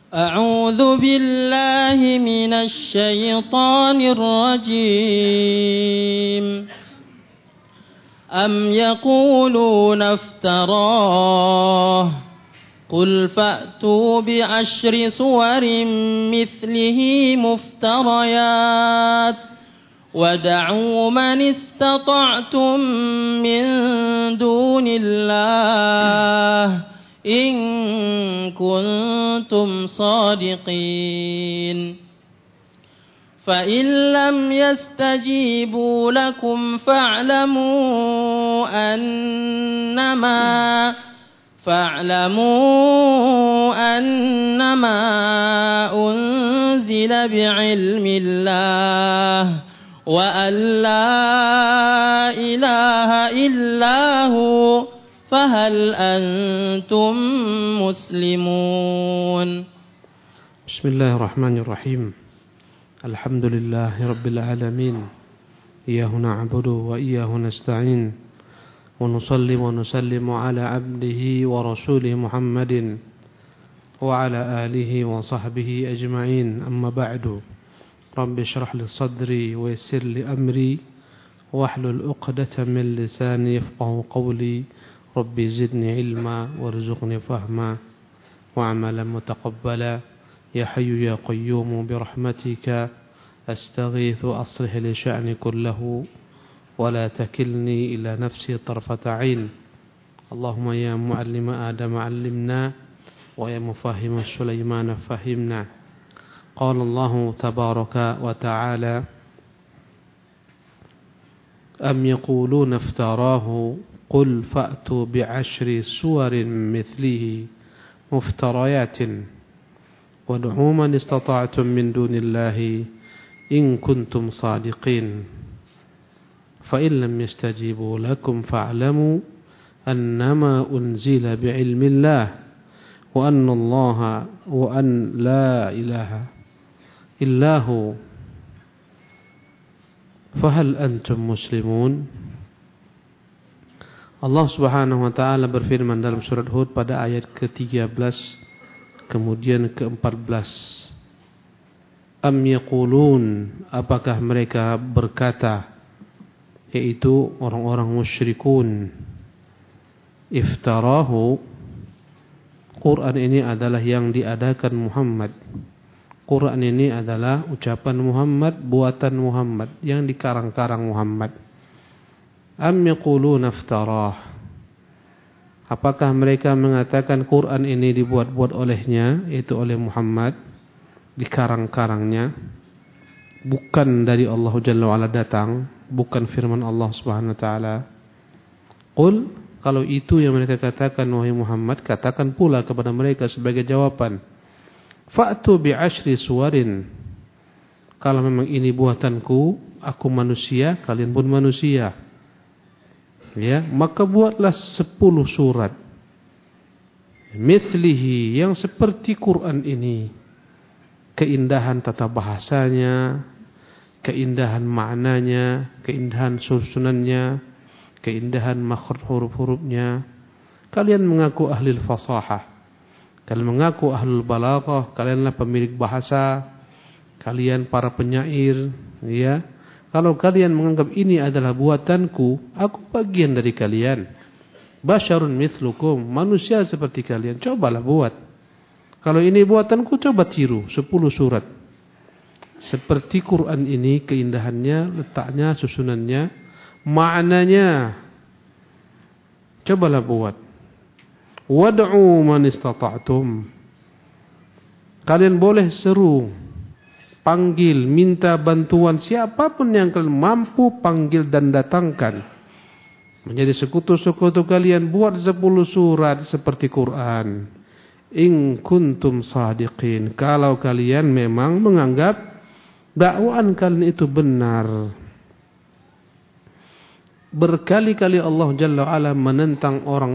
أعوذ بالله من الشيطان الرجيم أم يقولون افتراه قل فأتوا بعشر سور مثله مفتريات ودعوا من استطعتم من دون الله إن كنتم صادقين فإن لم يستجيبوا لكم فاعلموا أنما أنزل بعلم الله وأن لا إله إلا هو فهل أنتم مسلمون. بسم الله الرحمن الرحيم. الحمد لله رب العالمين. إياه نعبد وإياه نستعين ونصلي ونسلم على عبده ورسوله محمد وعلى آله وصحبه أجمعين. أما بعد، رب اشرح لي صدري ويسر لي أمري واحلل عقدة من لساني يفقهوا قولي. ربي زدني علما وارزقني فهما وعملا متقبلا. يا حي يا قيوم برحمتك أستغيث أصلح لي شأني كله ولا تكلني إلى نفسي طرفة عين. اللهم يا معلم آدم علمنا ويا مفهم سليمان فهمنا. قال الله تبارك وتعالى أم يقولون افتراه قل فأتوا بعشر سور مثله مفتريات وادعوا من استطعتم من دون الله إن كنتم صادقين فإن لم يستجيبوا لكم فاعلموا أنما أنزل بعلم الله وأن لا إله إلا هو فهل أنتم مسلمون. Allah Subhanahu wa taala berfirman dalam surat Hud pada ayat ke-13 kemudian ke-14. Am yaqulun, apakah mereka berkata, yaitu orang-orang musyrikun, iftarahu, Quran ini adalah yang diadakan Muhammad. Quran ini adalah ucapan Muhammad, buatan Muhammad, yang dikarang-karang Muhammad. Am yaquluna iftarah, apakah mereka mengatakan Quran ini dibuat-buat olehnya, yaitu oleh Muhammad, dikarang-karangnya, bukan dari Allah Jalla wa'ala datang, bukan firman Allah Subhanahu wa ta'ala. Qul, kalau itu yang mereka katakan wahai Muhammad, katakan pula kepada mereka sebagai jawaban, fa'tu bi'ashri suwarin, kalau memang ini buatanku, aku manusia, kalian pun manusia, ya, maka buatlah 10 surat mithlihi, yang seperti Quran ini, keindahan tata bahasanya, keindahan maknanya, keindahan susunannya, keindahan makhraj huruf-hurufnya. Kalian mengaku ahli fasahah, kalian mengaku ahli balaghah, kalianlah pemilik bahasa, kalian para penyair, ya. Kalau kalian menganggap ini adalah buatanku, aku bagian dari kalian. Basyarun mithlukum, manusia seperti kalian, cobalah buat. Kalau ini buatanku, coba tiru 10 surat seperti Quran ini, keindahannya, letaknya, susunannya, maknanya, cobalah buat. Wad'u man istata'tum, kalian boleh seru, panggil, minta bantuan siapapun yang kalian mampu, panggil dan datangkan menjadi sekutu-sekutu kalian, buat 10 surat seperti Quran. In kuntum sadiqin, kalau kalian memang menganggap dakwaan kalian itu benar. Berkali-kali Allah Jalla wa'ala menentang orang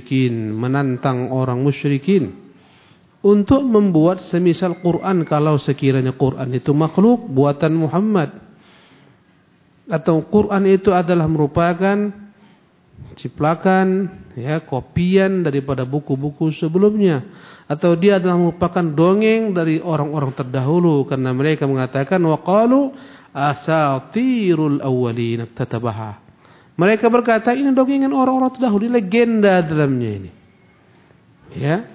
musyrikin untuk membuat semisal Quran, kalau sekiranya Quran itu makhluk buatan Muhammad, atau Quran itu adalah merupakan ciplakan, ya, kopian daripada buku-buku sebelumnya, atau dia adalah merupakan dongeng dari orang-orang terdahulu, karena mereka mengatakan waqalu asatirul awwalin tatabaha. Mereka berkata ini dongengan orang-orang terdahulu, legenda dalamnya ini. Ya.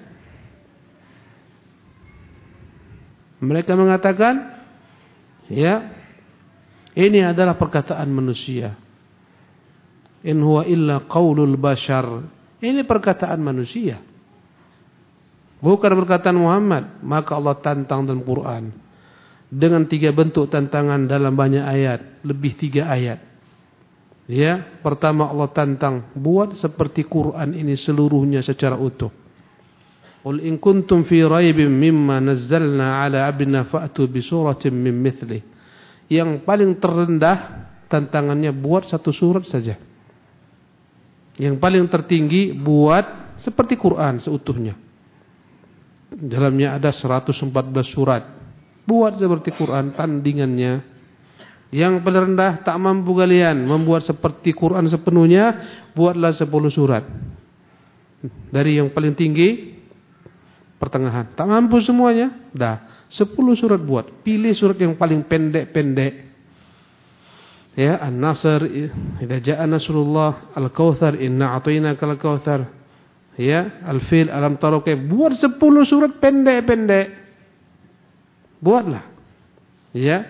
Mereka mengatakan, ya, ini adalah perkataan manusia. In huwa illa qaulul bashar. Ini perkataan manusia, bukan perkataan Muhammad. Maka Allah tantang dalam Quran dengan 3 bentuk tantangan dalam banyak ayat, lebih 3 ayat. Ya, pertama Allah tantang, buat seperti Quran ini seluruhnya secara utuh. Qul in kuntum fi raibin mimma nazzalna ala abdina fa'tu bi suratin min mithli. Yang paling terendah tantangannya buat 1 surat saja. Yang paling tertinggi buat seperti Quran seutuhnya. Dalamnya ada 114 surat. Buat seperti Quran tandingannya. Yang paling rendah, tak mampu kalian membuat seperti Quran sepenuhnya, buatlah 10 surat. Dari yang paling tinggi, pertengahan. Tak mampu semuanya, dah 10 surat buat. Pilih surat yang paling pendek-pendek. Ya, An-Nasr, idza jaa nasrullah, Al-Kautsar, inna a'tainakal kautsar. Ya, Al-Fil, alam tara kayfa. Buat 10 surat pendek-pendek. Buatlah. Ya.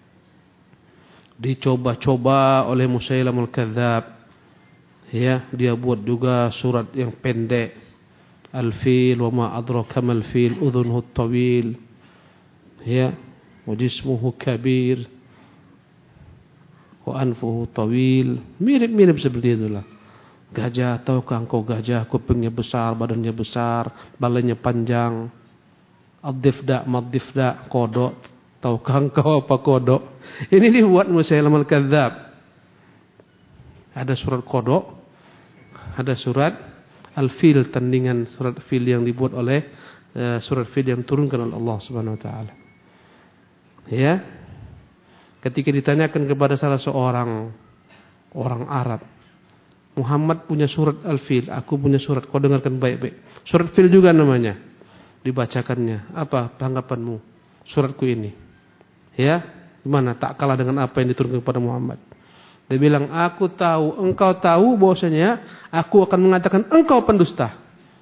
Dicoba-coba oleh Musailamul Kadzdzab. Ya, dia buat juga surat yang pendek. Al-Fil wa ma adraka mal fil udhunhu tawil. Ya, wa jismuhu kabir. Wa anfuhu tawil. Mirip-mirip seperti itulah. Gajah, tahukah engkau gajah, kupingnya besar, badannya besar, balainya panjang. Ad-difda, mad-difda, kodok. Tahukah engkau apa kodok? Ini dibuat Musailamul Kadzdzab. Ada surat kodok, ada surat Al-Fil, tandingan surat Fil yang dibuat oleh surat Fil yang turunkan oleh Allah Subhanahu wa taala. Ya. Ketika ditanyakan kepada salah seorang orang Arab, Muhammad punya surat Al-Fil, aku punya surat, kau dengarkan baik-baik. Surat Fil juga namanya. Dibacakannya, apa tanggapanmu suratku ini? Ya, gimana? Tak kalah dengan apa yang diturunkan kepada Muhammad. Dia bilang, aku tahu, engkau tahu bahwasanya aku akan mengatakan engkau pendusta.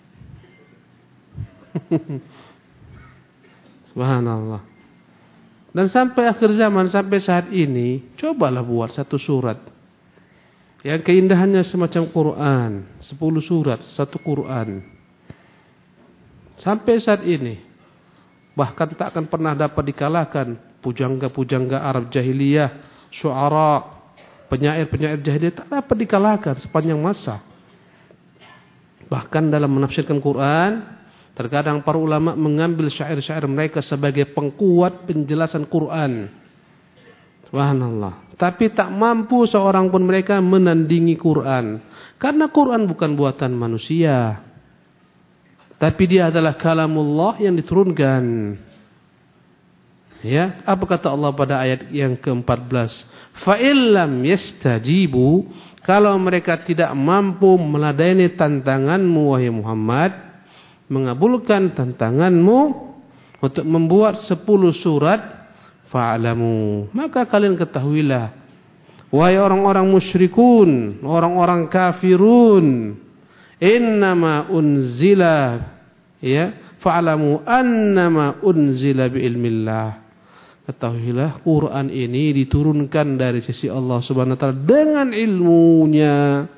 Subhanallah. Dan sampai akhir zaman, sampai saat ini, cobalah buat 1 surat yang keindahannya semacam Quran, 10 surat, 1 Quran. Sampai saat ini, bahkan tak akan pernah dapat dikalahkan pujangga-pujangga Arab jahiliyah, syu'ara, penyair-penyair jahiliyah, tak dapat dikalahkan sepanjang masa. Bahkan dalam menafsirkan Quran, terkadang para ulama mengambil syair-syair mereka sebagai pengkuat penjelasan Quran. Subhanallah. Tapi tak mampu seorang pun mereka menandingi Quran. Karena Quran bukan buatan manusia. Tapi dia adalah kalamullah yang diturunkan. Ya, apa kata Allah pada ayat yang ke-14? Fa illam yastajibu, kalau mereka tidak mampu meladeni tantanganmu wahai Muhammad, mengabulkan tantanganmu untuk membuat 10 surat, fa'lamu, maka kalian ketahuilah, wahai orang-orang musyrikun, orang-orang kafirun, innama unzila, ya, fa'lamu annama unzila biilmillah, ketahuilah Quran ini diturunkan dari sisi Allah Subhanahu wa taala dengan ilmunya.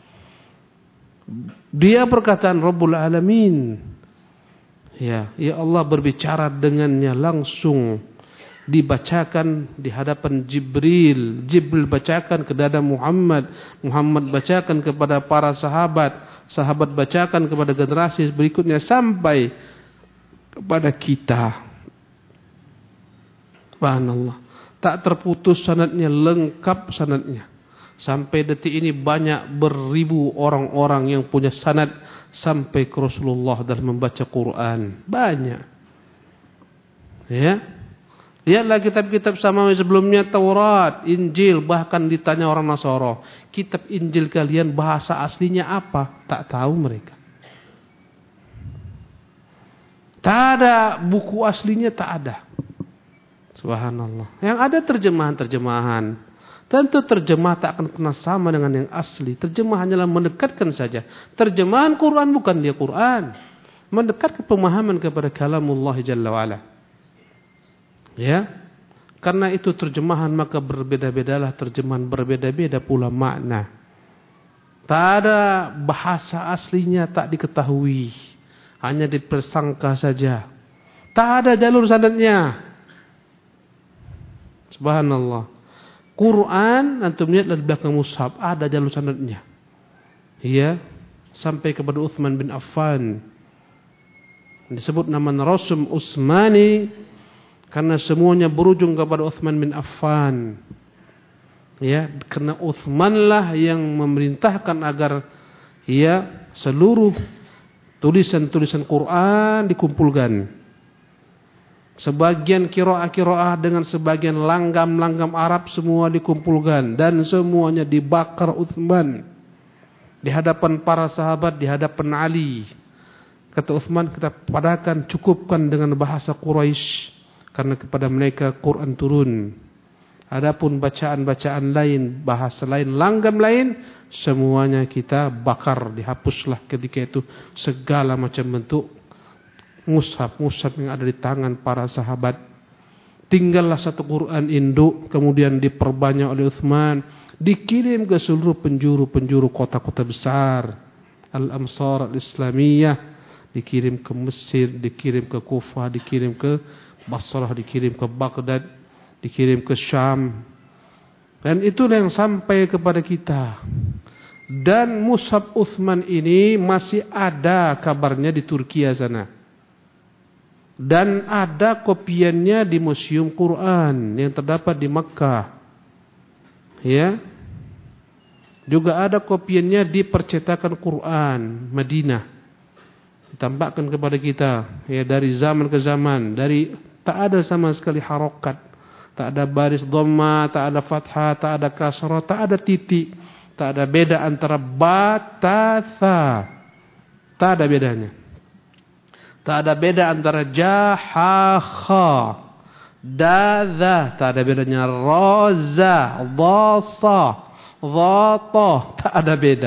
Dia perkataan Rabbul Alamin. Ya Allah berbicara dengannya langsung. Dibacakan di hadapan Jibril. Jibril bacakan ke dada Muhammad. Muhammad bacakan kepada para sahabat. Sahabat bacakan kepada generasi berikutnya sampai kepada kita. Subhanallah. Tak terputus sanadnya, lengkap sanadnya. Sampai detik ini banyak beribu orang-orang yang punya sanad sampai ke Rasulullah dalam membaca Quran. Banyak. Ya. Lihatlah kitab-kitab samawi sebelumnya, Taurat, Injil, bahkan ditanya orang Nasara, kitab Injil kalian bahasa aslinya apa? Tak tahu mereka. Tak ada buku aslinya, tak ada. Subhanallah. Yang ada terjemahan-terjemahan. Tentu terjemah tak akan pernah sama dengan yang asli. Terjemah hanyalah mendekatkan saja. Terjemahan Quran bukan dia Quran. Mendekatkan pemahaman kepada kalamullah Jalla wa'ala. Ya. Karena itu terjemahan maka berbeda-bedalah terjemahan, berbeda-beda pula makna. Tak ada bahasa aslinya tak diketahui. Hanya dipersangka saja. Tak ada jalur sanadnya. Subhanallah. Quran antum lihat di belakang mushaf ada jalur sanadnya. Ya, sampai kepada Utsman bin Affan. Disebut nama Rasum Utsmani karena semuanya berujung kepada Utsman bin Affan. Ya, karena Utsman lah yang memerintahkan agar ya seluruh tulisan-tulisan Quran dikumpulkan. Sebagian qiraah-qiraah dengan sebagian langgam-langgam Arab semua dikumpulkan dan semuanya dibakar Utsman di hadapan para sahabat, di hadapan Ali. Kata Utsman, kita padakan, cukupkan dengan bahasa Quraisy karena kepada mereka Quran turun. Adapun bacaan-bacaan lain, bahasa lain, langgam lain, semuanya kita bakar, dihapuslah ketika itu segala macam bentuk mushaf-mushaf yang ada di tangan para sahabat. Tinggallah satu Quran induk, kemudian diperbanyak oleh Utsman, dikirim ke seluruh penjuru-penjuru kota-kota besar, al-amsar al-islamiyah, dikirim ke Mesir, dikirim ke Kufah, dikirim ke Basrah, dikirim ke Baghdad, dikirim ke Syam. Dan itulah yang sampai kepada kita. Dan mushaf Utsman ini masih ada kabarnya di Turki sana. Dan ada kopiannya di Museum Quran yang terdapat di Makkah. Ya. Juga ada kopiannya di percetakan Quran Madinah. Ditampakkan kepada kita ya dari zaman ke zaman, dari tak ada sama sekali harokat, tak ada baris dhamma, tak ada fathah, tak ada kasrah, tak ada titik, tak ada beda antara ba, ta, tha. Tak ada bedanya. Tak ada beda antara ja, ha, kha, da, dha. Tak ada bedanya ra, za, dha, sa, dha, ta. Tak ada beda.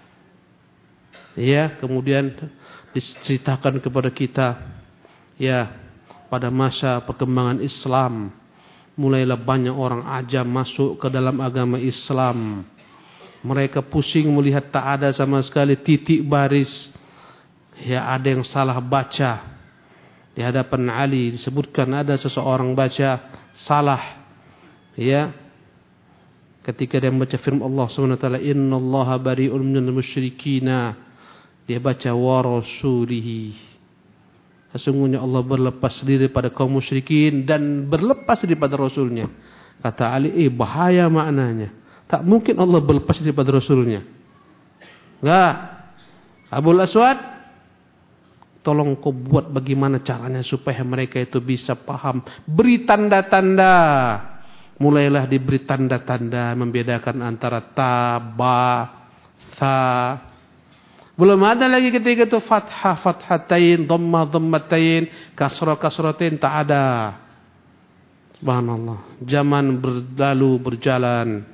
Ya, kemudian diceritakan kepada kita ya pada masa perkembangan Islam mulailah banyak orang ajam masuk ke dalam agama Islam. Mereka pusing melihat tak ada sama sekali titik baris. Ya, ada yang salah baca. Di hadapan Ali disebutkan ada seseorang baca salah. Ya. Ketika dia membaca firman Allah SWT, innallaha bari'un minal musyrikina. Dia baca wa rasulihi. Sesungguhnya Allah berlepas diri pada kaum musyrikin dan berlepas diri pada Rasulnya. Kata Ali, bahaya maknanya. Tak mungkin Allah berlepas diri pada Rasulnya. Enggak. Abul Aswad, tolong kau buat bagaimana caranya supaya mereka itu bisa paham. Beri tanda-tanda. Mulailah diberi tanda-tanda membedakan antara ta, ba, tha. Belum ada lagi ketika itu fathah, fathatain, dhammah, dhammatain, kasrah, kasratain, tak ada. Subhanallah. Zaman berlalu berjalan.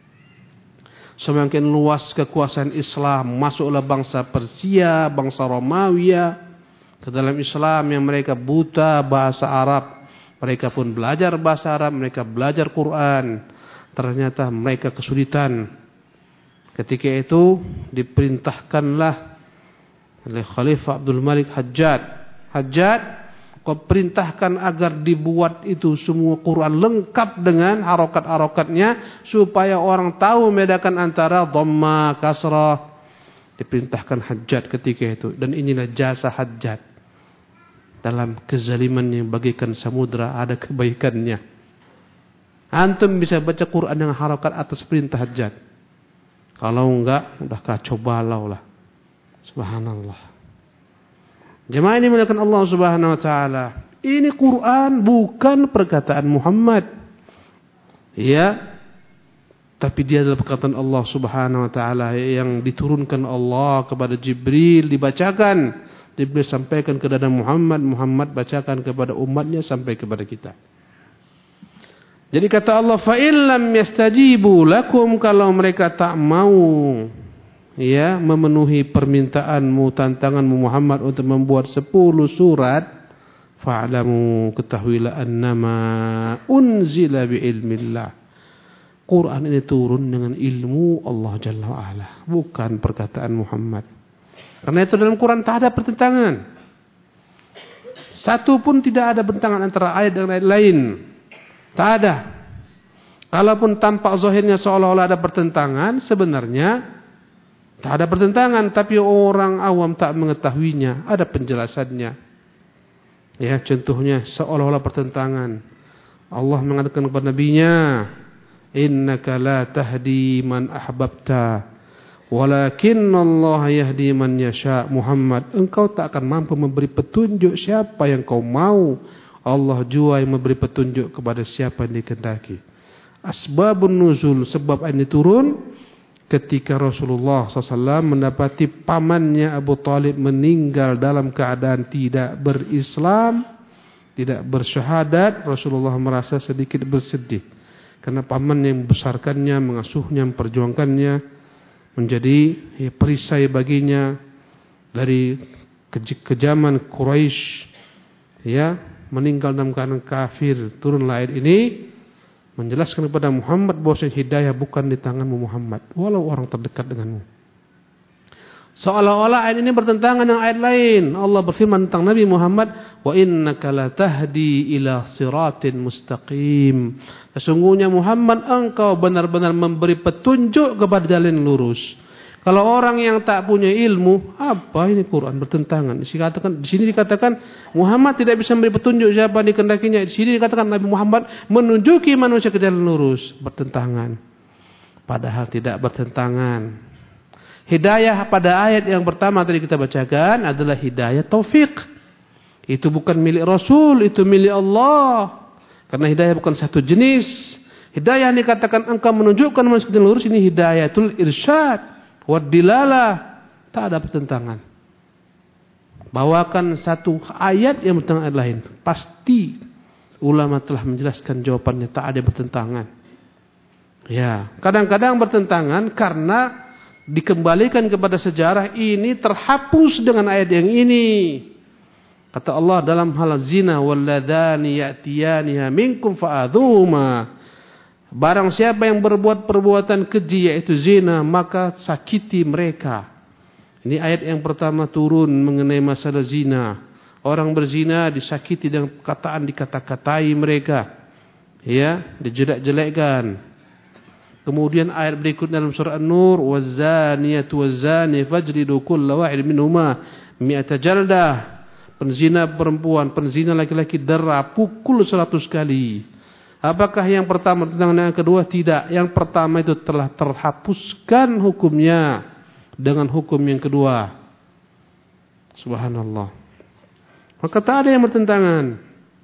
Semakin luas kekuasaan Islam, masuklah bangsa Persia, bangsa Romawi ke dalam Islam yang mereka buta bahasa Arab. Mereka pun belajar bahasa Arab, mereka belajar Quran. Ternyata mereka kesulitan. Ketika itu diperintahkanlah oleh Khalifah Abdul Malik Hajjaj. Hajjaj, kau perintahkan agar dibuat itu semua Quran lengkap dengan harokat-harokatnya supaya orang tahu membedakan antara dhamma, kasrah. Diperintahkan Hajjaj ketika itu. Dan inilah jasa Hajjaj. Dalam kezalimannya bagaikan samudra ada kebaikannya. Antum bisa baca Quran dengan harokat atas perintah Hajjaj. Kalau enggak, udah kacau balau lah. Subhanallah. Jemaah ini mulakan Allah Subhanahu wa taala. Ini Quran bukan perkataan Muhammad. Ya. Tapi dia adalah perkataan Allah Subhanahu wa taala yang diturunkan Allah kepada Jibril, dibacakan. Jibril sampaikan kepada Muhammad, Muhammad bacakan kepada umatnya sampai kepada kita. Jadi kata Allah, fa illam yastajibu lakum, kalau mereka tak mau ya memenuhi permintaanmu, tantanganmu Muhammad untuk membuat 10 surat, fa'lamu, ketahuilah annama unzila bi ilmillah. Quran ini turun dengan ilmu Allah Jalla wa'ala, bukan perkataan Muhammad. Karena itu dalam Quran tak ada pertentangan. Satu pun tidak ada bentangan antara ayat dengan ayat lain. Tak ada. Kalaupun tampak zahirnya seolah-olah ada pertentangan, sebenarnya tak ada pertentangan, tapi orang awam tak mengetahuinya, ada penjelasannya. Ya, contohnya seolah-olah pertentangan. Allah mengatakan kepada nabinya, innaka la tahdi man ahbabta walakinnallaha yahdi man yasha. Muhammad, engkau tak akan mampu memberi petunjuk siapa yang kau mau. Allah jua yang memberi petunjuk kepada siapa yang dikehendaki. Asbabun nuzul, sebab ini turun ketika Rasulullah SAW mendapati pamannya Abu Talib meninggal dalam keadaan tidak berislam, tidak bersyahadat. Rasulullah merasa sedikit bersedih karena paman yang membesarkannya, mengasuhnya, memperjuangkannya, menjadi perisai baginya dari kejaman Quraisy, ya, meninggal dalam keadaan kafir. Turunlah ayat ini menjelaskan kepada Muhammad bahwa hidayah bukan di tanganmu Muhammad, walau orang terdekat denganmu. Seolah-olah ayat ini bertentangan dengan ayat lain. Allah berfirman tentang Nabi Muhammad, wa innaka la tahdi ila siratin mustaqim. Sesungguhnya Muhammad, engkau benar-benar memberi petunjuk kepada jalan lurus. Kalau orang yang tak punya ilmu, apa ini Quran bertentangan? Di sini dikatakan Muhammad tidak bisa memberi petunjuk siapa dikehendakinya. Di sini dikatakan Nabi Muhammad menunjuki manusia ke jalan lurus. Bertentangan. Padahal tidak bertentangan. Hidayah pada ayat yang pertama tadi kita bacakan adalah hidayah taufik. Itu bukan milik Rasul, itu milik Allah. Karena hidayah bukan satu jenis. Hidayah yang dikatakan engkau menunjukkan manusia ke jalan lurus, ini hidayatul irsyad wad dilalah. Tak ada pertentangan. Bawakan satu ayat yang bertentangan ayat lain, pasti ulama telah menjelaskan jawabannya, tak ada pertentangan. Ya, kadang-kadang bertentangan karena dikembalikan kepada sejarah, ini terhapus dengan ayat yang ini. Kata Allah dalam hal zina, walladani ya'tiyaniha minkum fa'adhuma. Barang siapa yang berbuat perbuatan keji yaitu zina, maka sakiti mereka. Ini ayat yang pertama turun mengenai masalah zina. Orang berzina disakiti dengan perkataan, dikata-katai mereka, ya, dijelek-jelekkan. Kemudian ayat berikutnya dalam surah An-Nur, wazaniyatu wazani fajlidu kulla wahid minhuma mi'ata jaldah. Penzina perempuan, penzina laki-laki dera, pukul 100 kali. Apakah yang pertama tentang yang kedua? Tidak. Yang pertama itu telah terhapuskan hukumnya dengan hukum yang kedua. Subhanallah. Maka tak ada yang bertentangan.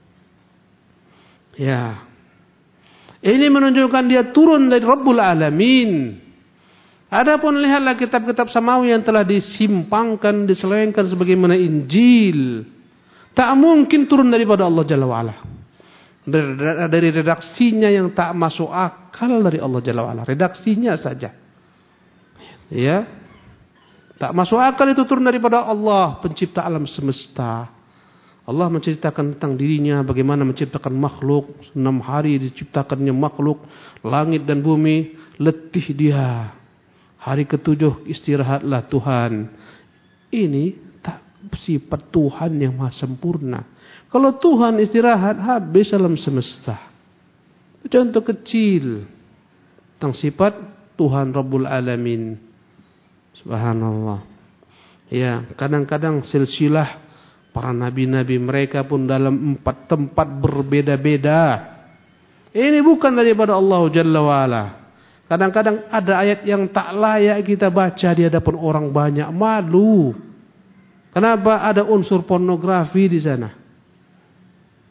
Ya. Ini menunjukkan dia turun dari Rabbul Alamin. Adapun lihatlah kitab-kitab samawi yang telah disimpangkan, diselewengkan sebagaimana Injil. Tak mungkin turun daripada Allah Jalla wa'ala. Dari redaksinya yang tak masuk akal dari Allah Jalla wa'ala. Redaksinya saja. Ya. Tak masuk akal itu turun daripada Allah, pencipta alam semesta. Allah menceritakan tentang dirinya, bagaimana menciptakan makhluk. 6 hari diciptakannya makhluk, langit dan bumi, letih dia. Hari ke-7 istirahatlah Tuhan. Ini tak sifat Tuhan yang maha sempurna. Kalau Tuhan istirahat, habis alam semesta. Contoh kecil tentang sifat Tuhan Rabbul Alamin. Subhanallah. Ya, kadang-kadang silsilah para nabi-nabi mereka pun dalam 4 tempat berbeda-beda. Ini bukan daripada Allah Jalla wa'ala. Kadang-kadang ada ayat yang tak layak kita baca di hadapan orang banyak, malu. Kenapa? Ada unsur pornografi di sana.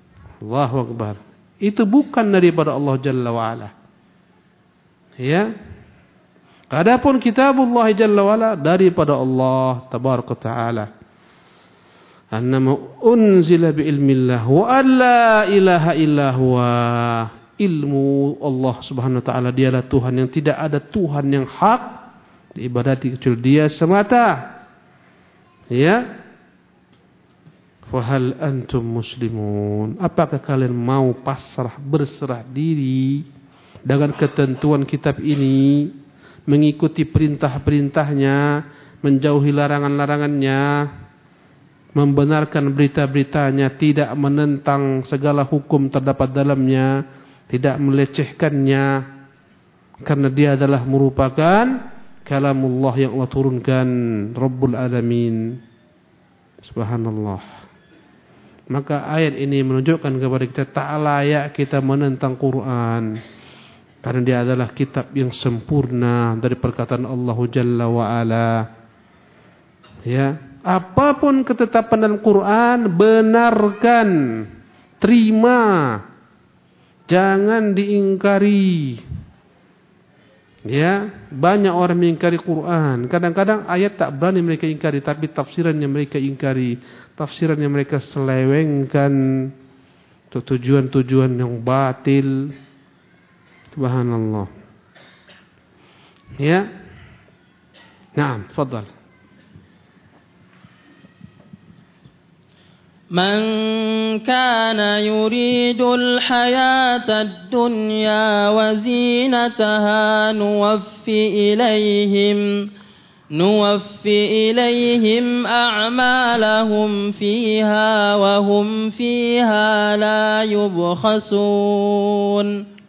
Allahu Akbar. Itu bukan daripada Allah Jalla wa'ala. Ya. Adapun kitabullah Jalla wa'ala daripada Allah Tabaraka Ta'ala. Annama unzila bi ilmillah wa alla ilaha illa huwa. Ilmu Allah Subhanahu wa Ta'ala, dialah Tuhan yang tidak ada Tuhan yang hak diibadati kecuali Dia semata. Ya. Fahal antum muslimun, apakah kalian mau pasrah, berserah diri dengan ketentuan kitab ini, mengikuti perintah-perintahnya, menjauhi larangan-larangannya, membenarkan berita-beritanya, tidak menentang segala hukum terdapat dalamnya, tidak melecehkannya, karena dia adalah merupakan kalamullah yang Allah turunkan, Rabbul Alamin. Subhanallah. Maka ayat ini menunjukkan kepada kita tak layak kita menentang Quran, karena dia adalah kitab yang sempurna dari perkataan Allah Jalla wa'ala. Ya, apapun ketetapan dalam Quran, benarkan, terima, jangan diingkari. Ya, banyak orang mengingkari Quran. Kadang-kadang ayat tak berani mereka ingkari, tapi tafsirannya mereka ingkari, tafsirannya mereka selewengkan untuk tujuan-tujuan yang batil. Subhanallah. Ya. Naam, tafadhal. من كان يريد الحياة الدنيا وزينتها نوفي إليهم أعمالهم فيها وهم فيها لا يبخسون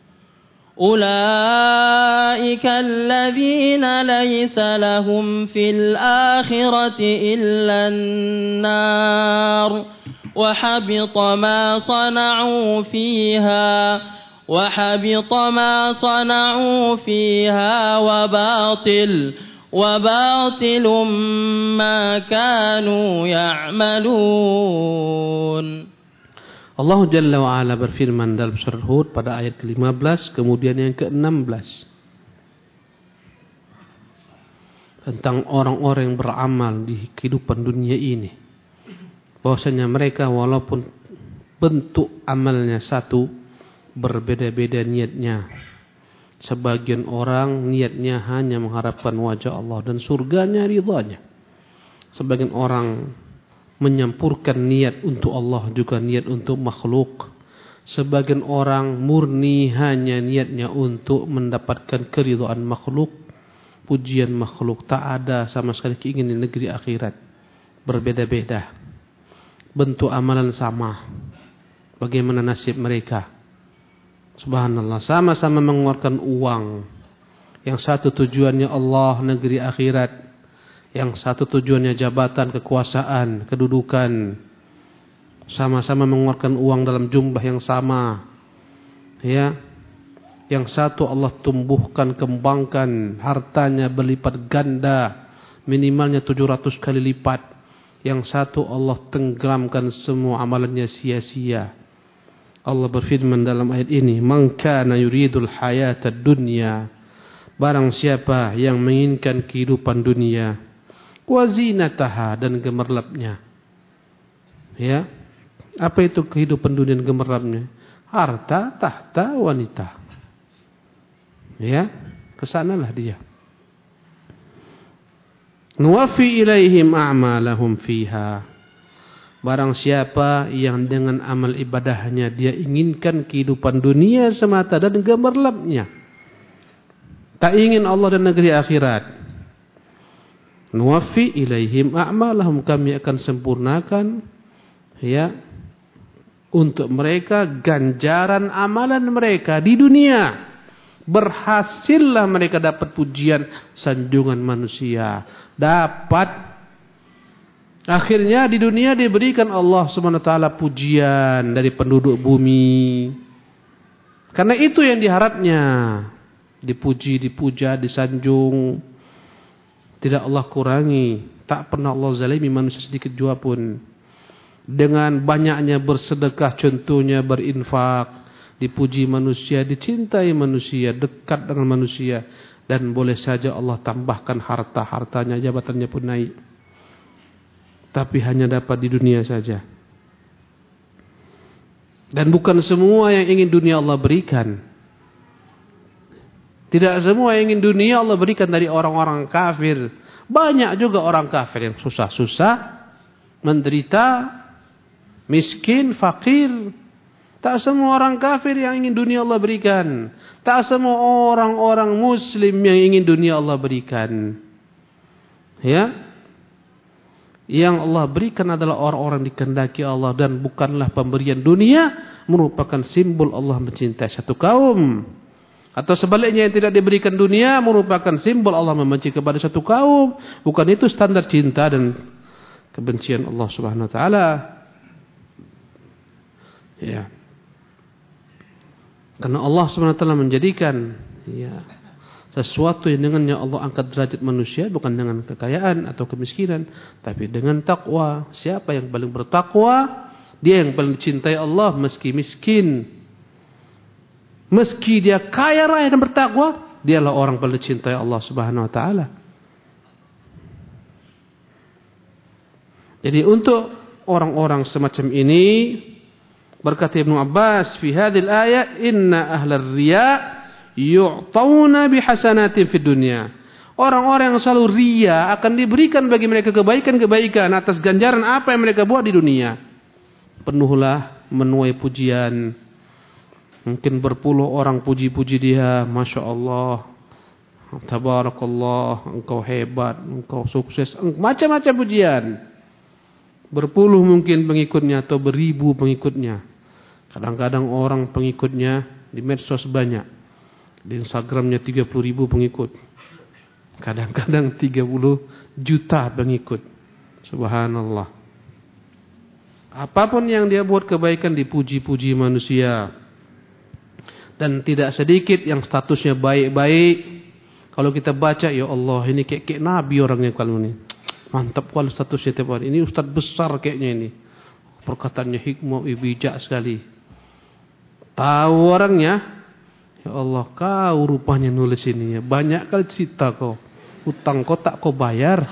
أولئك الذين ليس لهم في الآخرة إلا النار وحبط ما صنعوا فيها وباطل ما كانوا يعملون. Allah Jalla wa'ala berfirman dalam surah Hud pada ayat ke-15 kemudian yang ke-16 tentang orang-orang yang beramal di kehidupan dunia ini, bahwasanya mereka walaupun bentuk amalnya satu, berbeda-beda niatnya. Sebagian orang niatnya hanya mengharapkan wajah Allah dan surganya, ridhanya. Sebagian orang menyampurkan niat untuk Allah juga niat untuk makhluk. Sebagian orang murni hanya niatnya untuk mendapatkan keridhaan makhluk, pujian makhluk. Tak ada sama sekali keinginan negeri akhirat. Berbeda-beda. Bentuk amalan sama. Bagaimana nasib mereka? Subhanallah. Sama-sama mengeluarkan uang. Yang satu tujuannya Allah, negeri akhirat. Yang satu tujuannya jabatan, kekuasaan, kedudukan. Sama-sama mengeluarkan uang dalam jumlah yang sama. Ya. Yang satu Allah tumbuhkan, kembangkan, hartanya berlipat ganda, minimalnya 700 kali lipat. Yang satu Allah tenggelamkan semua amalannya sia-sia. Allah berfirman dalam ayat ini, "Man kana yuridul hayatad dunya." Barang siapa yang menginginkan kehidupan dunia, wa zinataha, dan gemerlapnya. Ya. Apa itu kehidupan dunia dan gemerlapnya? Harta, tahta, wanita. Ya, kesanalah dia. Nuwaffi ilaihim a'malahum fiha. Barang siapa yang dengan amal ibadahnya dia inginkan kehidupan dunia semata dan gemerlapnya, tak ingin Allah dan negeri akhirat, nuwaffi ilaihim a'malahum, kami akan sempurnakan ya untuk mereka ganjaran amalan mereka di dunia. Berhasillah mereka dapat pujian sanjungan manusia. Dapat akhirnya di dunia diberikan Allah SWT pujian dari penduduk bumi. Karena itu yang diharapnya. Dipuji, dipuja, disanjung. Tidak Allah kurangi. Tak pernah Allah zalimi manusia sedikit jua pun. dengan banyaknya bersedekah, contohnya berinfak, dipuji manusia, dicintai manusia, dekat dengan manusia, dan boleh saja Allah tambahkan hartanya, jabatannya pun naik. Tapi hanya dapat di dunia saja. Dan bukan semua yang ingin dunia Allah berikan. Tidak semua yang ingin dunia Allah berikan dari orang-orang kafir. Banyak juga orang kafir yang susah-susah, menderita, miskin, fakir. Tak semua orang kafir yang ingin dunia Allah berikan. Tak semua orang-orang muslim yang ingin dunia Allah berikan. Ya. Yang Allah berikan adalah orang-orang dikehendaki Allah, dan bukanlah pemberian dunia merupakan simbol Allah mencintai satu kaum. Atau sebaliknya, yang tidak diberikan dunia merupakan simbol Allah membenci kepada satu kaum. Bukan itu standar cinta dan kebencian Allah Subhanahu wa taala. Ya. Karena Allah Subhanahu wa taala menjadikan sesuatu yang dengannya Allah angkat derajat manusia bukan dengan kekayaan atau kemiskinan, tapi dengan takwa. Siapa yang paling bertakwa, dia yang paling dicintai Allah meski miskin. Meski dia kaya raya dan bertakwa, dialah orang paling dicintai Allah Subhanahu wa taala. Jadi untuk orang-orang semacam ini, berkata Ibnu Abbas fi hadhil ayat, inna ahlar riya' yu'tawna bihasanatin fid dunya. Orang-orang yang selalu riya akan diberikan bagi mereka kebaikan-kebaikan atas ganjaran apa yang mereka buat di dunia. Penuhlah menuai pujian. Mungkin berpuluh orang puji-puji dia, Masya Allah, Tabarakallah, engkau hebat, engkau sukses, macam-macam pujian. Berpuluh mungkin pengikutnya atau beribu pengikutnya. Kadang-kadang orang pengikutnya di medsos banyak. Di Instagramnya 30.000 pengikut. Kadang-kadang 30 juta pengikut. Subhanallah. Apapun yang dia buat kebaikan dipuji-puji manusia. Dan tidak sedikit yang statusnya baik-baik. Kalau kita baca, ya Allah, ini kayak nabi orangnya kalau ini. Mantap kalau statusnya tiap hari. Ini ustaz besar kayaknya ini. Perkataannya hikmah, bijak sekali. Tahu orangnya. Ya Allah, kau rupanya nulis ini ya. Banyak kali cerita kau. Utang kau tak kau bayar.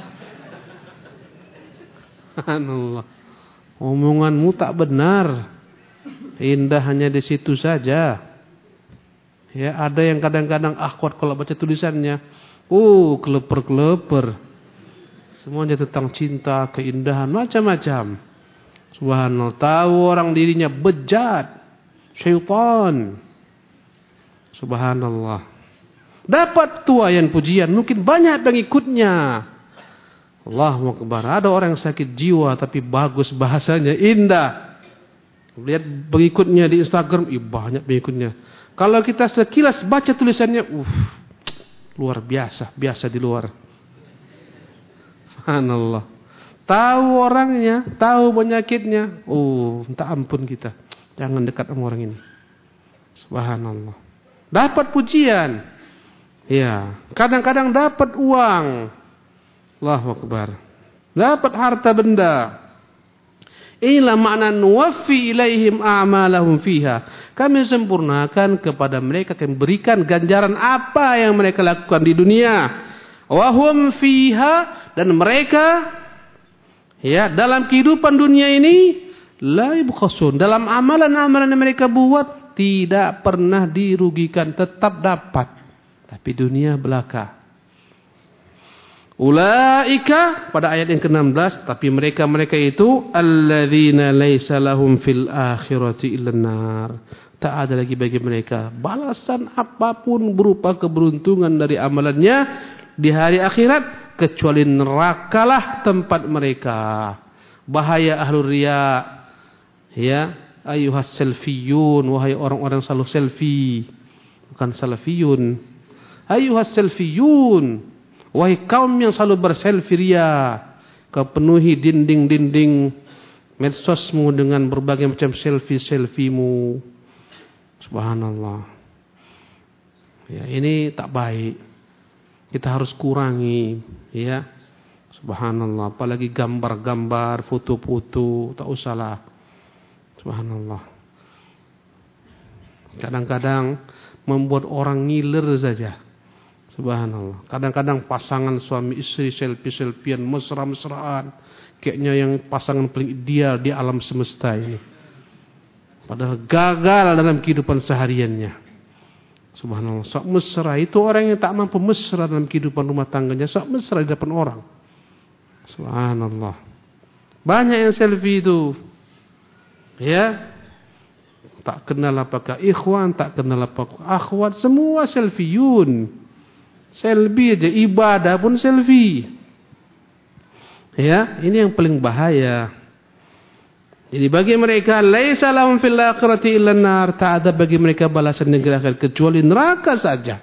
Subhanallah. Omonganmu tak benar. Indah hanya di situ saja. Ya, ada yang kadang-kadang akhwat kalau baca tulisannya, keleper-keleper. Semuanya tentang cinta, keindahan, macam-macam. Subhanallah, tahu orang dirinya bejat, syaitan. Subhanallah. Dapat tuayan pujian, mungkin banyak pengikutnya. Allahu Akbar. Ada orang yang sakit jiwa tapi bagus bahasanya, indah. Lihat pengikutnya di Instagram, banyak pengikutnya. Kalau kita sekilas baca tulisannya, luar biasa, biasa di luar. Subhanallah. Tahu orangnya, tahu penyakitnya, minta ampun kita. Jangan dekat sama orang ini. Subhanallah. Dapat pujian. Ya, kadang-kadang dapat uang. Allahu Akbar. Dapat harta benda. Inilah makna nuwaffi ilaihim a'malahum fiha. Kami sempurnakan kepada mereka, kami berikan ganjaran apa yang mereka lakukan di dunia. Wa hum fiha, dan mereka dalam kehidupan dunia ini la yubkhasun. Dalam amalan-amalan yang mereka buat tidak pernah dirugikan, tetap dapat. Tapi dunia belaka. Ulaika pada ayat yang ke-16, tapi mereka itu alladzina laisa lahum fil akhirati illan nar. Tak ada lagi bagi mereka balasan apapun berupa keberuntungan dari amalannya di hari akhirat kecuali nerakalah tempat mereka. Bahaya ahlur riya. Ya, ayyuhas selfiyun, wahai orang-orang selalu selfie. Bukan salafiyun. Ayyuhas selfiyun, wahai kaum yang selalu berselfie ria, kau penuhi dinding-dinding medsosmu dengan berbagai macam selfie-selfiemu. Subhanallah. Ya, ini tak baik. Kita harus kurangi, ya. Subhanallah, apalagi gambar-gambar, foto-foto, tak usahlah. Subhanallah. Kadang-kadang membuat orang ngiler saja. Subhanallah. Kadang-kadang pasangan suami istri selfie-selfian, mesra-mesraan. Kayaknya yang pasangan paling ideal di alam semesta ini. Padahal gagal dalam kehidupan sehariannya. Subhanallah. Sok mesra itu orang yang tak mampu mesra dalam kehidupan rumah tangganya. Sok mesra di depan orang. Subhanallah. Banyak yang selfie itu. Ya. Tak kenal apakah ikhwan, tak kenal apakah akhwat, semua selfieun. Selfie aja, ibadah pun selfie. Ya, ini yang paling bahaya. Jadi bagi mereka laisa lahum fil akhirati illa nar, tak ada bagi mereka balasan negeri akhirat kecuali neraka saja.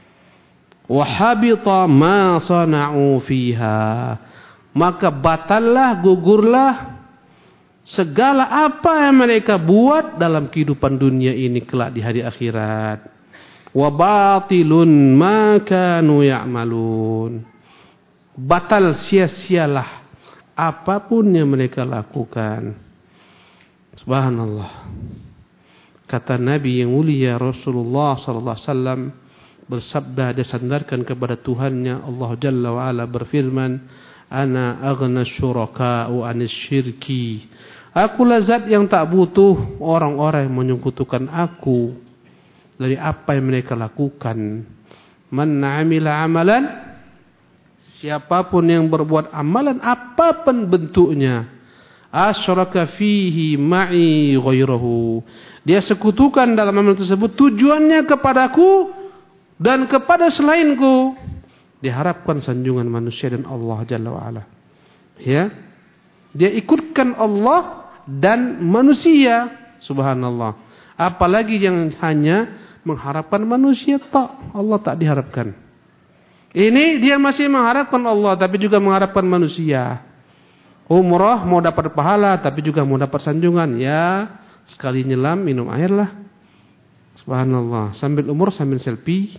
Wa habita ma sana'u fiha. Maka batallah, gugurlah segala apa yang mereka buat dalam kehidupan dunia ini kelak di hari akhirat. Wa batilun ma kanu ya'malun. Batal, sia-sialah apapun yang mereka lakukan. Subhanallah. Kata Nabi yang mulia Rasulullah sallallahu alaihi wasallam bersabda, dia sandarkan kepada Tuhannya, Allah Jalla wa Ala berfirman, ana aghna syuraka'u anis syirki. Akulah zat yang tak butuh orang-orang yang menyekutukan aku dari apa yang mereka lakukan. Man 'amila 'amalan, siapapun yang berbuat amalan apapun bentuknya, asyraka fihi ma'i ghairahu, dia sekutukan dalam amalan tersebut tujuannya kepadaku dan kepada selainku, diharapkan sanjungan manusia dan Allah Jalla wa Ala. Ya, dia ikutkan Allah dan manusia. Subhanallah. Apalagi yang hanya mengharapkan manusia, tak, Allah tak diharapkan. Ini dia masih mengharapkan Allah tapi juga mengharapkan manusia. Umrah mau dapat pahala tapi juga mau dapat sanjungan. Ya, sekali nyelam minum air lah. Subhanallah. Sambil umrah sambil selfie.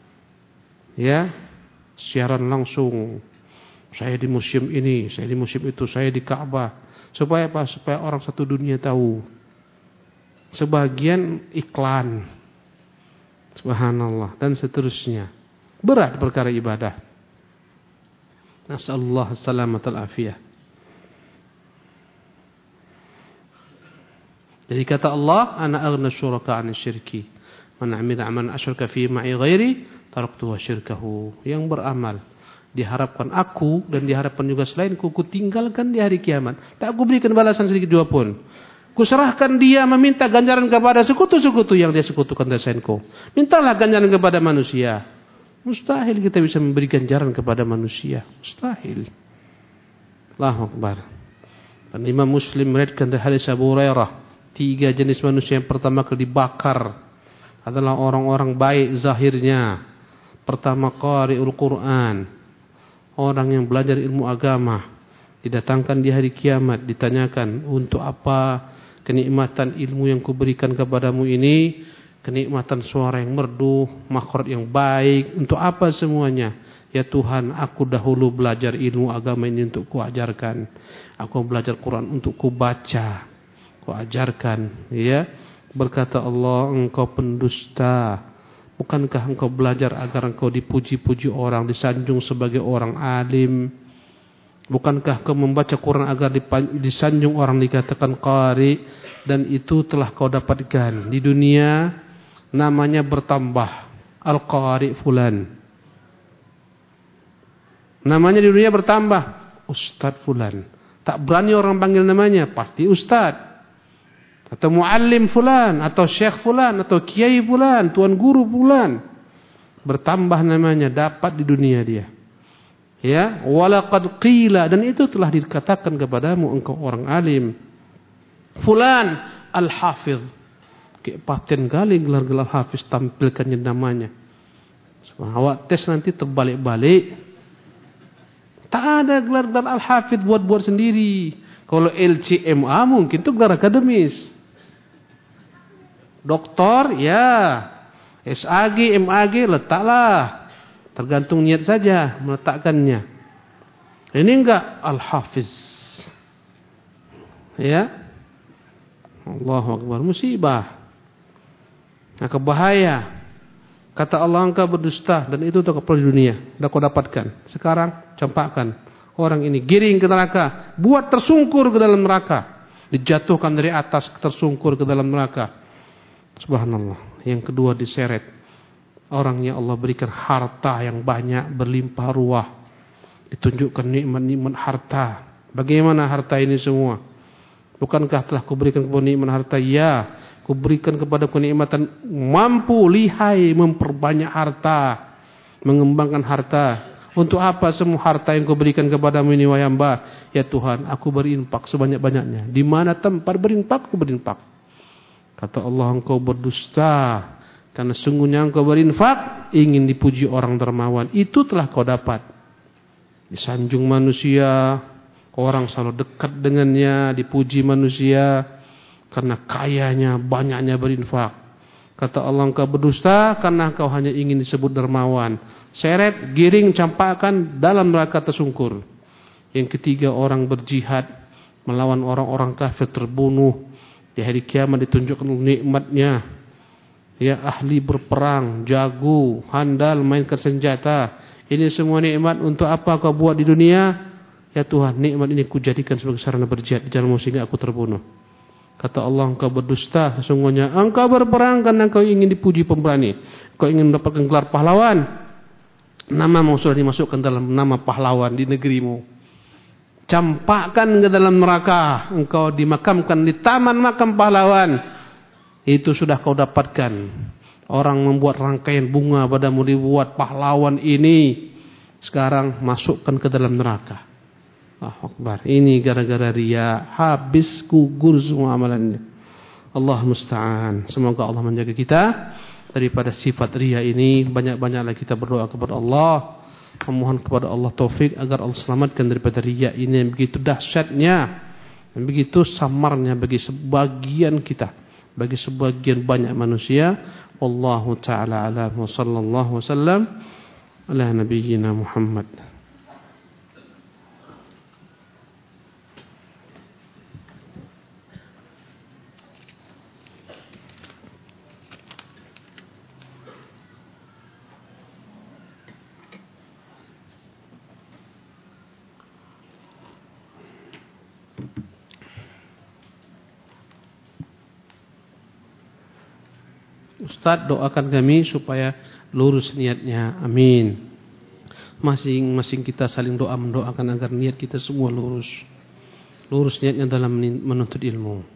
Ya, siaran langsung. Saya di museum ini, saya di museum itu, saya di Ka'bah. Supaya apa? Supaya orang satu dunia tahu. Sebagian iklan. Subhanallah. Dan seterusnya. Berat perkara ibadah. Nasallahu salamatal afiyah. Jadi kata Allah, ana aghna syuraka 'anil syirki. Man 'amila 'amalan asyraka fi ma'i ghairi taraktu wa syirkahu. Yang beramal diharapkan aku dan diharapkan juga selainku, ku tinggalkan di hari kiamat. Tak aku berikan balasan sedikit juga pun. Kuserahkan dia meminta ganjaran kepada sekutu-sekutu yang dia sekutukan dari selainku. Mintalah ganjaran kepada manusia. Mustahil kita bisa memberi ganjaran kepada manusia. Mustahil. Allahu Akbar. Dan Imam Muslim meriwayatkan dari hadis Abu Hurairah, 3 jenis manusia yang pertama kali dibakar adalah orang-orang baik zahirnya. Pertama, qari'ul Quran, orang yang belajar ilmu agama. Didatangkan di hari kiamat, ditanyakan, untuk apa kenikmatan ilmu yang kuberikan kepadamu ini? Kenikmatan suara yang merdu, makhraj yang baik, untuk apa semuanya? Ya Tuhan, aku dahulu belajar ilmu agama ini untuk kuajarkan. Aku belajar Quran untuk kubaca, kuajarkan. Ya, berkata Allah, engkau pendusta. Bukankah engkau belajar agar engkau dipuji-puji orang, disanjung sebagai orang alim? Bukankah kau membaca Quran agar disanjung orang, dikatakan qari? Dan itu telah kau dapatkan di dunia. Namanya bertambah, al-qari fulan. Namanya di dunia bertambah, Ustadz fulan. Tak berani orang panggil namanya, pasti Ustadz. Atau muallim fulan, atau syekh fulan, atau kiai fulan, tuan guru fulan. Bertambah namanya, dapat di dunia dia. Ya, walaqad qila, dan itu telah dikatakan kepadamu engkau orang alim. Fulan al-hafiz. Kayak paten kali gelar-gelar hafiz tampilkannya namanya. Awak tes nanti terbalik-balik. Tak ada gelar-gelar al-hafiz buat-buat sendiri. Kalau LCMA mungkin itu gelar akademis. Doktor, ya. SAG, MAG, letaklah. Tergantung niat saja meletakkannya. Ini enggak Al-Hafiz. Ya. Allahu Akbar, musibah. Nah, bahaya. Kata Allah, engkau berdusta dan itu tak perlu di dunia. Dah kau dapatkan. Sekarang campakkan orang ini, giring ke neraka, buat tersungkur ke dalam neraka, dijatuhkan dari atas tersungkur ke dalam neraka. Subhanallah. Yang kedua diseret. Orangnya Allah berikan harta yang banyak, berlimpah ruah. Ditunjukkan nikmat-nikmat harta. Bagaimana harta ini semua? Bukankah telah kuberikan kepada nikmat harta? Ya, kuberikan kepada kenikmatan mampu lihai memperbanyak harta, mengembangkan harta. Untuk apa semua harta yang kuberikan kepadamu ini wahai hamba? Ya Tuhan, aku berinfak sebanyak-banyaknya. Di mana tempat berinfak, aku berinfak. Kata Allah, engkau berdusta. Karena sungguhnya engkau berinfak ingin dipuji orang dermawan. Itu telah kau dapat. Disanjung manusia, orang selalu dekat dengannya, dipuji manusia karena kayanya, banyaknya berinfak. Kata Allah, engkau berdusta karena engkau hanya ingin disebut dermawan. Seret, giring, campakkan dalam neraka tersungkur. Yang ketiga, orang berjihad melawan orang-orang kafir, terbunuh. Di hari kiamat ditunjukkan nikmatnya. Ya, ahli berperang, jago, handal mainkan senjata. Ini semua nikmat untuk apa kau buat di dunia? Ya Tuhan, nikmat ini kujadikan sebagai sarana berjihad di jalan-Mu sehingga aku terbunuh. Kata Allah, engkau berdusta. Sesungguhnya engkau berperang karena engkau ingin dipuji pemberani. Engkau ingin mendapatkan gelar pahlawan. Namamu sudah dimasukkan dalam nama pahlawan di negerimu. Campakkan ke dalam neraka. Engkau dimakamkan di taman makam pahlawan. Itu sudah kau dapatkan. Orang membuat rangkaian bunga padamu, dibuat pahlawan ini. Sekarang masukkan ke dalam neraka. Akbar. Ini gara-gara riya, habis gugur semua amalan ini. Allah musta'an. Semoga Allah menjaga kita daripada sifat riya ini. Banyak-banyaklah kita berdoa kepada Allah, memohon kepada Allah taufik agar Allah selamatkan daripada riya ini yang begitu dahsyatnya dan begitu samarnya bagi sebagian kita, bagi sebagian banyak manusia. Wallahu ta'ala a'lam wa sallallahu wasallam ala nabiyyina Muhammad. Ustaz, doakan kami supaya lurus niatnya. Amin. Masing-masing kita saling doa mendoakan agar niat kita semua lurus. Lurus niatnya dalam menuntut ilmu.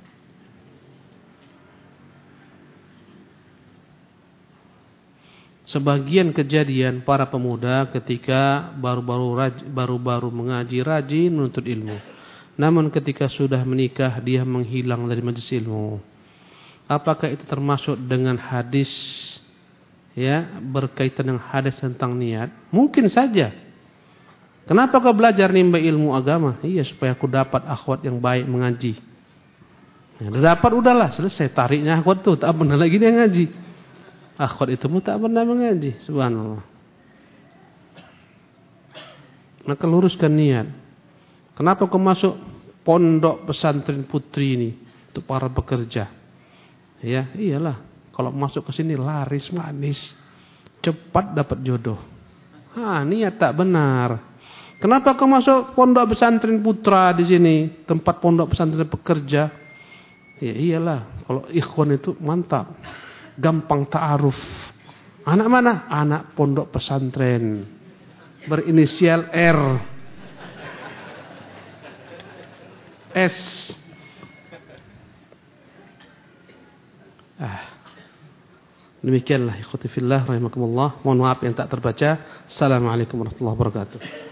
Sebagian kejadian para pemuda ketika baru-baru mengaji rajin menuntut ilmu. Namun ketika sudah menikah dia menghilang dari majelis ilmu. Apakah itu termasuk dengan hadis, ya, berkaitan dengan hadis tentang niat? Mungkin saja. Kenapa kau belajar nimba ilmu agama? Iya, supaya aku dapat akhwat yang baik mengaji. Ya, dapat udahlah, selesai. Tariknya akhwat tuh tak pernah lagi dia ngaji. Akhwat itu pun tak pernah mengaji. Subhanallah. Maka luruskan niat. Kenapa kau masuk pondok pesantren putri ini untuk para pekerja? Ya, iyalah. Kalau masuk ke sini laris manis, cepat dapat jodoh. Niat tak benar. Kenapa kau masuk pondok pesantren putra di sini, tempat pondok pesantren pekerja? Ya iyalah. Kalau ikhwan itu mantap, gampang ta'aruf. Anak mana? Anak pondok pesantren, berinisial R, S. Demikianlah ikhwati fillah rahimakumullah. Mohon maaf yang tak terbaca. Assalamualaikum warahmatullahi wabarakatuh.